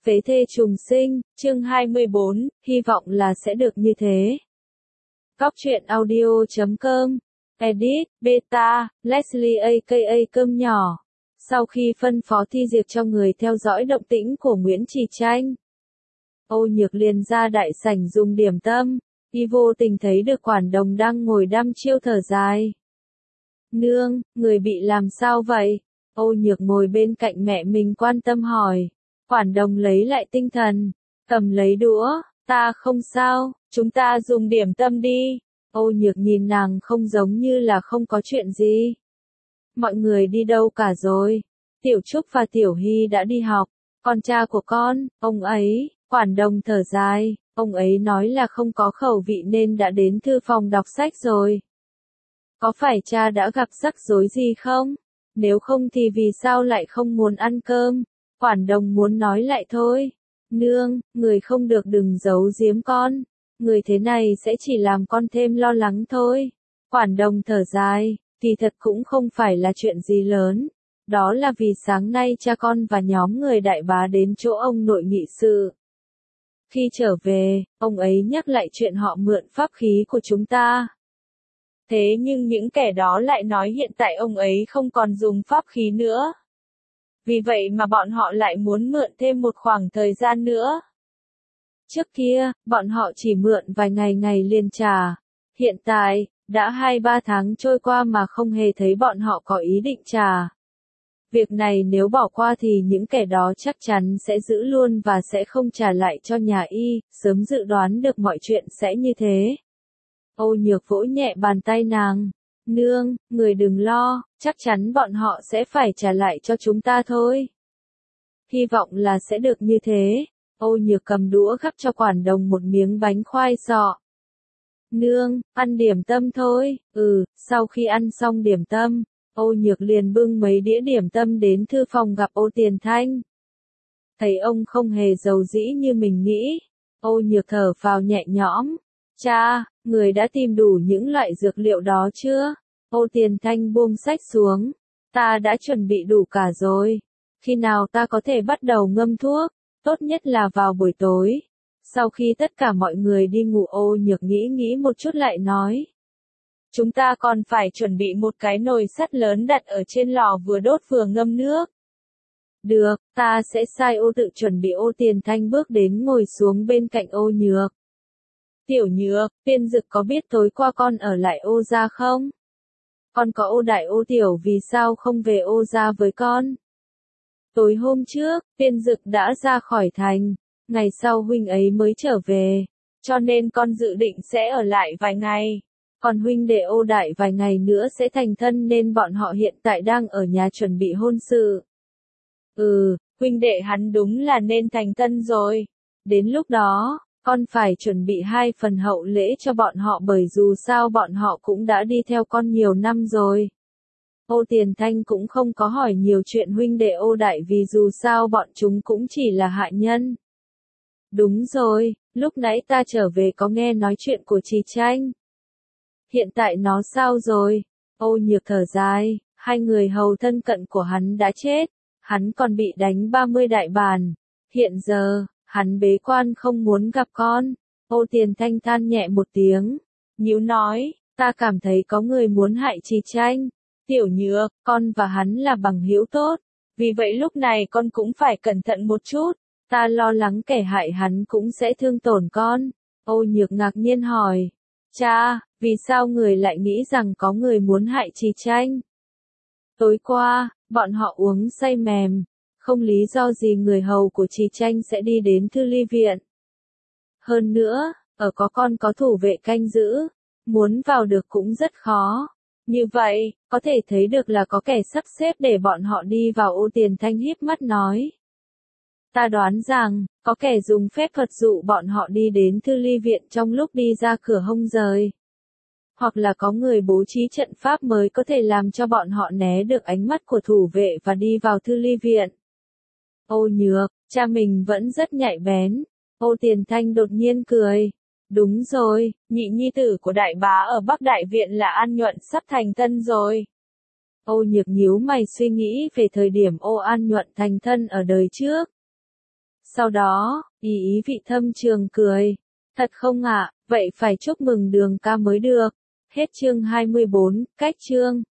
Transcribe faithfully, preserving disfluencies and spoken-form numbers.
Phế thê trùng sinh, chương hai mươi bốn, hy vọng là sẽ được như thế. Góc truyện audio chấm com, edit, beta, Leslie aka Cơm Nhỏ. Sau khi phân phó Thi Diệp cho người theo dõi động tĩnh của Nguyễn Trì Tranh, Âu Nhược liền ra đại sảnh dùng điểm tâm, y vô tình thấy được Quản Đồng đang ngồi đăm chiêu thở dài. Nương, người bị làm sao vậy? Âu Nhược ngồi bên cạnh mẹ mình quan tâm hỏi. Quản Đồng lấy lại tinh thần, cầm lấy đũa, ta không sao, chúng ta dùng điểm tâm đi. Âu Nhược nhìn nàng không giống như là không có chuyện gì. Mọi người đi đâu cả rồi? Tiểu Trúc và Tiểu Hy đã đi học, còn cha của con, ông ấy, Quản Đồng thở dài, ông ấy nói là không có khẩu vị nên đã đến thư phòng đọc sách rồi. Có phải cha đã gặp rắc rối gì không? Nếu không thì vì sao lại không muốn ăn cơm? Quản Đồng muốn nói lại thôi. Nương, người không được đừng giấu giếm con. Người thế này sẽ chỉ làm con thêm lo lắng thôi. Quản Đồng thở dài, kỳ thật cũng không phải là chuyện gì lớn. Đó là vì sáng nay cha con và nhóm người đại bá đến chỗ ông nội nghị sự. Khi trở về, ông ấy nhắc lại chuyện họ mượn pháp khí của chúng ta. Thế nhưng những kẻ đó lại nói hiện tại ông ấy không còn dùng pháp khí nữa. Vì vậy mà bọn họ lại muốn mượn thêm một khoảng thời gian nữa. Trước kia, bọn họ chỉ mượn vài ngày ngày liền trả. Hiện tại, đã hai ba tháng trôi qua mà không hề thấy bọn họ có ý định trả. Việc này nếu bỏ qua thì những kẻ đó chắc chắn sẽ giữ luôn và sẽ không trả lại cho nhà y, sớm dự đoán được mọi chuyện sẽ như thế. Âu Nhược vỗ nhẹ bàn tay nàng. Nương, người đừng lo, chắc chắn bọn họ sẽ phải trả lại cho chúng ta thôi. Hy vọng là sẽ được như thế. Âu Nhược cầm đũa gắp cho Quản Đồng một miếng bánh khoai sọ. Nương, ăn điểm tâm thôi. Ừ, sau khi ăn xong điểm tâm, Âu Nhược liền bưng mấy đĩa điểm tâm đến thư phòng gặp Âu Tiền Thanh. Thấy ông không hề giàu dĩ như mình nghĩ, Âu Nhược thở phào nhẹ nhõm. Cha, người đã tìm đủ những loại dược liệu đó chưa? Âu Tiền Thanh buông sách xuống. Ta đã chuẩn bị đủ cả rồi. Khi nào ta có thể bắt đầu ngâm thuốc? Tốt nhất là vào buổi tối. Sau khi tất cả mọi người đi ngủ, Âu Nhược nghĩ nghĩ một chút lại nói. Chúng ta còn phải chuẩn bị một cái nồi sắt lớn đặt ở trên lò vừa đốt vừa ngâm nước. Được, ta sẽ sai Âu tự chuẩn bị. Âu Tiền Thanh bước đến ngồi xuống bên cạnh Âu Nhược. Tiểu Nhược, Tiên Dực có biết tối qua con ở lại Âu gia không? Con có Âu đại Âu tiểu vì sao không về Âu gia với con? Tối hôm trước, Tiên Dực đã ra khỏi thành, ngày sau huynh ấy mới trở về, cho nên con dự định sẽ ở lại vài ngày. Còn huynh đệ Âu đại vài ngày nữa sẽ thành thân nên bọn họ hiện tại đang ở nhà chuẩn bị hôn sự. Ừ, huynh đệ hắn đúng là nên thành thân rồi. Đến lúc đó, con phải chuẩn bị hai phần hậu lễ cho bọn họ bởi dù sao bọn họ cũng đã đi theo con nhiều năm rồi. Âu Tiền Thanh cũng không có hỏi nhiều chuyện huynh đệ Âu đại vì dù sao bọn chúng cũng chỉ là hạ nhân. Đúng rồi, lúc nãy ta trở về có nghe nói chuyện của Trì Tranh. Hiện tại nó sao rồi? Âu Nhược thở dài, hai người hầu thân cận của hắn đã chết, hắn còn bị đánh ba mươi đại bản. Hiện giờ, hắn bế quan không muốn gặp con. Âu Tiền Thanh than nhẹ một tiếng, nhíu nói, ta cảm thấy có người muốn hại Trì Tranh. Tiểu Nhược, con và hắn là bằng hữu tốt, vì vậy lúc này con cũng phải cẩn thận một chút, ta lo lắng kẻ hại hắn cũng sẽ thương tổn con. Âu Nhược ngạc nhiên hỏi, cha, vì sao người lại nghĩ rằng có người muốn hại Trì Tranh? Tối qua, bọn họ uống say mềm, không lý do gì người hầu của Trì Tranh sẽ đi đến Thư Ly Viện. Hơn nữa, ở có con có thủ vệ canh giữ, muốn vào được cũng rất khó. Như vậy, có thể thấy được là có kẻ sắp xếp để bọn họ đi vào. Âu Tiền Thanh híp mắt nói. Ta đoán rằng, có kẻ dùng phép thuật dụ bọn họ đi đến Thư Ly Viện trong lúc đi ra cửa hông rời. Hoặc là có người bố trí trận pháp mới có thể làm cho bọn họ né được ánh mắt của thủ vệ và đi vào Thư Ly Viện. Âu Nhược, cha mình vẫn rất nhạy bén. Âu Tiền Thanh đột nhiên cười. Đúng rồi, nhị nhi tử của đại bá ở Bắc Đại Viện là An Nhuận sắp thành thân rồi. Âu Nhược nhíu mày suy nghĩ về thời điểm Âu An Nhuận thành thân ở đời trước. Sau đó, ý ý vị thâm trường cười. Thật không ạ, vậy phải chúc mừng Đường ca mới được. Hết chương hai mươi bốn, cách chương.